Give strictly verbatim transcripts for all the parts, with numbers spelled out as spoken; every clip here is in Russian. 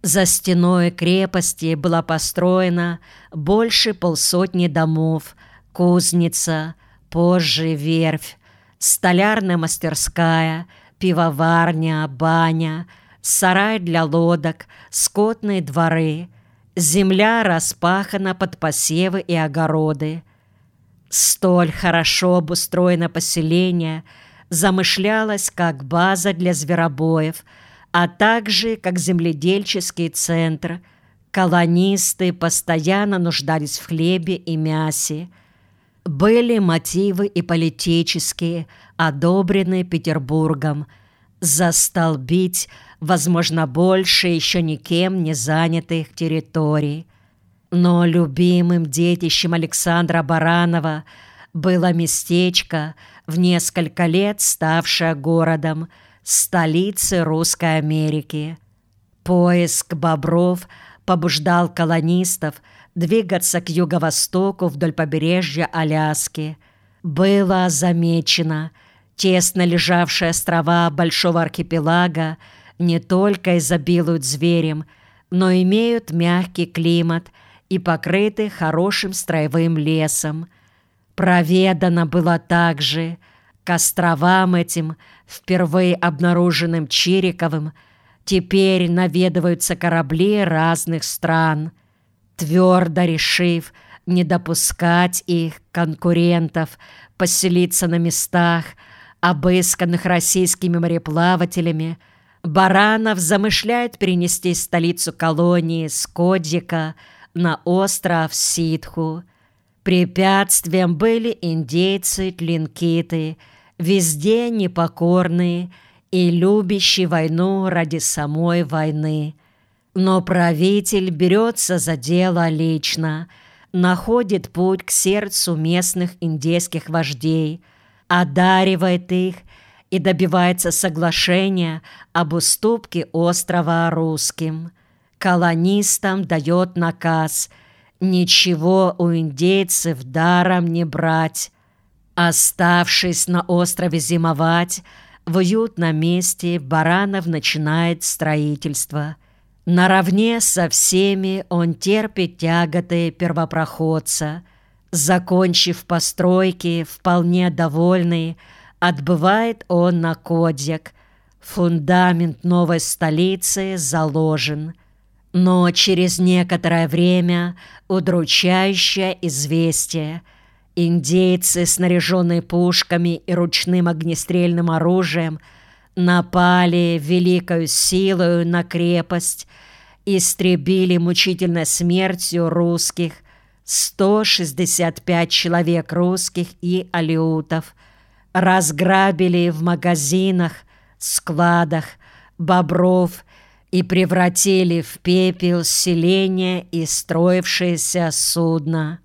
За стеной крепости была построена больше полсотни домов, кузница, позже верфь, столярная мастерская, пивоварня, баня, сарай для лодок, скотные дворы. Земля распахана под посевы и огороды. Столь хорошо обустроено поселение замышлялось как база для зверобоев, а также как земледельческий центр. Колонисты постоянно нуждались в хлебе и мясе. Были мотивы и политические, одобренные Петербургом, застолбить, возможно, больше еще никем не занятых территорий. Но любимым детищем Александра Баранова было местечко, в несколько лет ставшее городом, столицей Русской Америки. Поиск бобров побуждал колонистов двигаться к юго-востоку вдоль побережья Аляски. Было замечено, тесно лежавшие острова Большого архипелага не только изобилуют зверем, но имеют мягкий климат и покрыты хорошим строевым лесом. Проведано было также, к островам этим, впервые обнаруженным Чириковым, теперь наведываются корабли разных стран. Твердо решив не допускать их, конкурентов, поселиться на местах, обысканных российскими мореплавателями, Баранов замышляет перенести столицу колонии с Кодика на остров Ситху. Препятствием были индейцы-тлинкиты, везде непокорные и любящие войну ради самой войны. Но правитель берется за дело лично, находит путь к сердцу местных индейских вождей, одаривает их и добивается соглашения об уступке острова русским. Колонистам дает наказ ничего у индейцев даром не брать. Оставшись на острове зимовать, в уютном месте Баранов начинает строительство. Наравне со всеми он терпит тяготы первопроходца. Закончив постройки, вполне довольный, отбывает он на Кодик. Фундамент новой столицы заложен. Но через некоторое время удручающее известие. Индейцы, снаряженные пушками и ручным огнестрельным оружием, напали великою силою на крепость, истребили мучительной смертью русских, сто шестьдесят пять человек русских и алеутов, разграбили в магазинах, складах бобров и превратили в пепел селение и строившееся судно.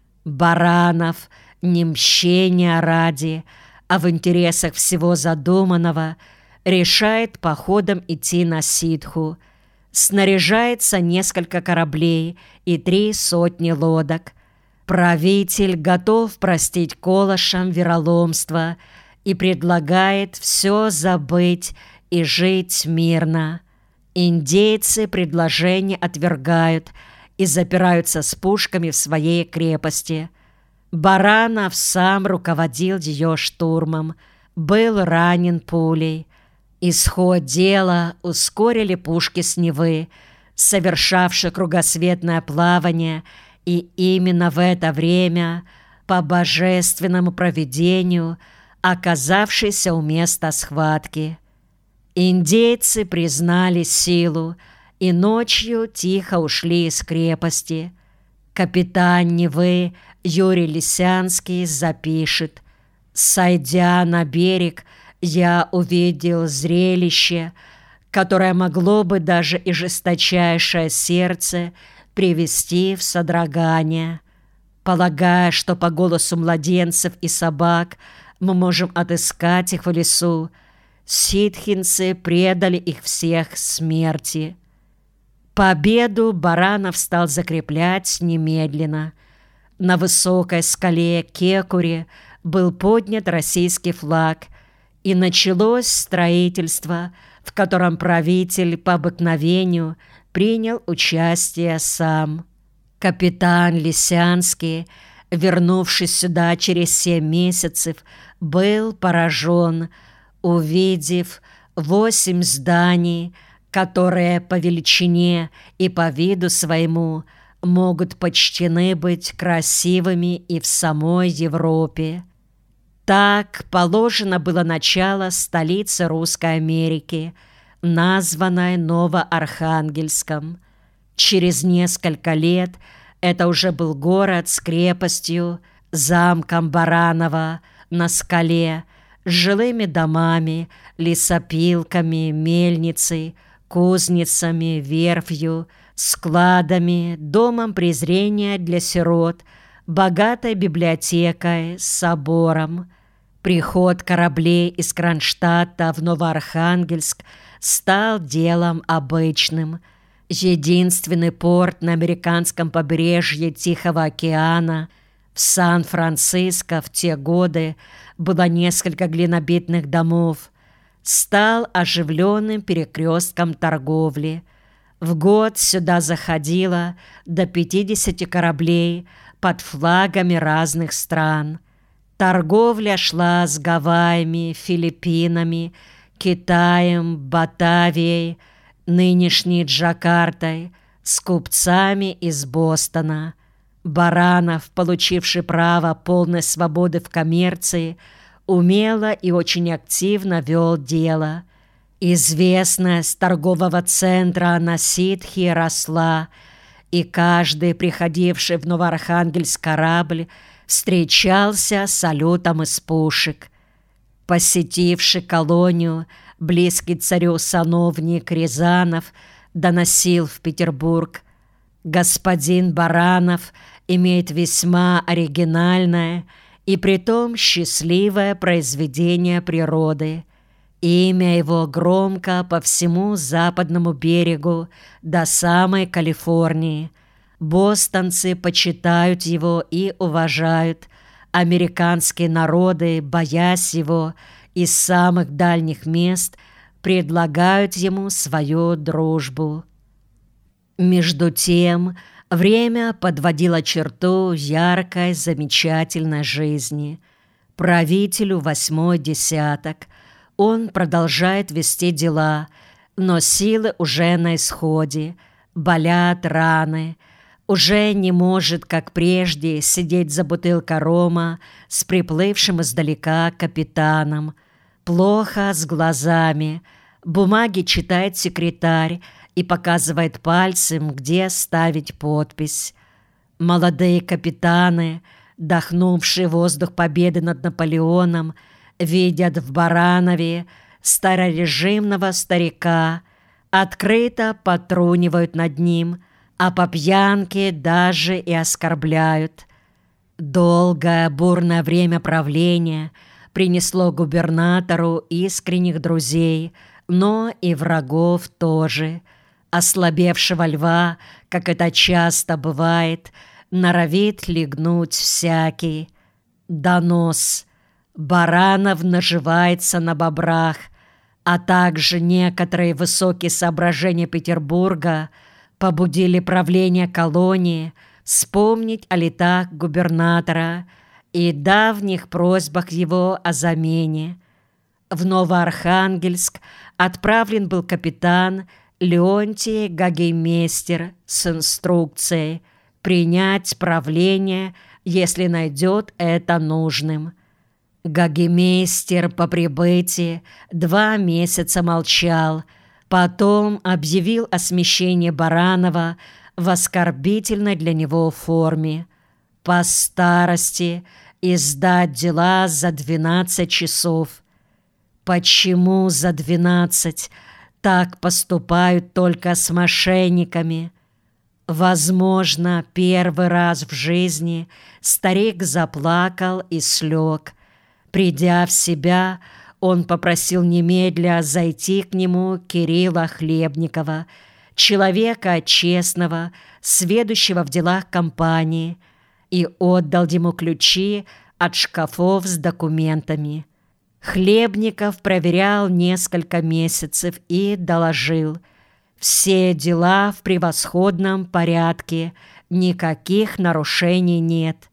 Баранов, не мщения ради, а в интересах всего задуманного, решает походом идти на Ситху. Снаряжается несколько кораблей и три сотни лодок. Правитель готов простить Колошам вероломство и предлагает все забыть и жить мирно. Индейцы предложение отвергают и запираются с пушками в своей крепости. Баранов сам руководил ее штурмом, был ранен пулей. Исход дела ускорили пушки с Невы, совершавшие кругосветное плавание, и именно в это время, по божественному провидению, оказавшийся у места схватки. Индейцы признали силу и ночью тихо ушли из крепости. Капитан Невы Юрий Лисянский запишет: «Сойдя на берег, я увидел зрелище, которое могло бы даже и жесточайшее сердце привести в содрогание. Полагая, что по голосу младенцев и собак мы можем отыскать их в лесу, ситхинцы предали их всех смерти». Победу Баранов стал закреплять немедленно. На высокой скале Кекури был поднят российский флаг, и началось строительство, в котором правитель по обыкновению принял участие сам. Капитан Лисянский, вернувшись сюда через семь месяцев, был поражен, увидев восемь зданий, которые по величине и по виду своему могут почтены быть красивыми и в самой Европе. Так положено было начало столицы Русской Америки, названной Новоархангельском. Через несколько лет это уже был город с крепостью, замком Баранова на скале, с жилыми домами, лесопилками, мельницей, кузницами, верфью, складами, домом презрения для сирот, богатой библиотекой, собором. Приход кораблей из Кронштадта в Новоархангельск стал делом обычным. Единственный порт на американском побережье Тихого океана, в Сан-Франциско в те годы было несколько глинобитных домов, стал оживленным перекрестком торговли. В год сюда заходило до пятидесяти кораблей под флагами разных стран. Торговля шла с Гавайями, Филиппинами, Китаем, Батавией, нынешней Джакартой, с купцами из Бостона. Баранов, получивший право полной свободы в коммерции, умело и очень активно вел дело. Известность торгового центра на Ситхе росла, и каждый приходивший в Новоархангельск корабль встречался с салютом из пушек. Посетивший колонию, близкий царю сановник Рязанов доносил в Петербург: господин Баранов имеет весьма оригинальное и притом счастливое произведение природы. Имя его громко по всему западному берегу до самой Калифорнии. Бостонцы почитают его и уважают. Американские народы, боясь его, из самых дальних мест предлагают ему свою дружбу. Между тем, время подводило черту яркой, замечательной жизни. Правителю восьмой десяток. Он продолжает вести дела, но силы уже на исходе, болят раны. Уже не может, как прежде, сидеть за бутылкой рома с приплывшим издалека капитаном. Плохо с глазами. Бумаги читает секретарь и показывает пальцем, где ставить подпись. Молодые капитаны, дохнувшие воздух победы над Наполеоном, видят в Баранове старорежимного старика, открыто потрунивают над ним, а по пьянке даже и оскорбляют. Долгое бурное время правления принесло губернатору искренних друзей, но и врагов тоже. Ослабевшего льва, как это часто бывает, норовит легнуть всякий. Донос: Баранов наживается на бобрах, а также некоторые высокие соображения Петербурга побудили правление колонии вспомнить о летах губернатора и давних просьбах его о замене. В Новоархангельск отправлен был капитан Леонтий Гагеймейстер с инструкцией принять правление, если найдет это нужным. Гагеймейстер по прибытии два месяца молчал, потом объявил о смещении Баранова в оскорбительной для него форме. По старости издать дела за двенадцать часов. Почему за двенадцать? Так поступают только с мошенниками. Возможно, первый раз в жизни старик заплакал и слег. Придя в себя, он попросил немедля зайти к нему Кирилла Хлебникова, человека честного, сведущего в делах компании, и отдал ему ключи от шкафов с документами. Хлебников проверял несколько месяцев и доложил: Все дела в превосходном порядке, никаких нарушений нет.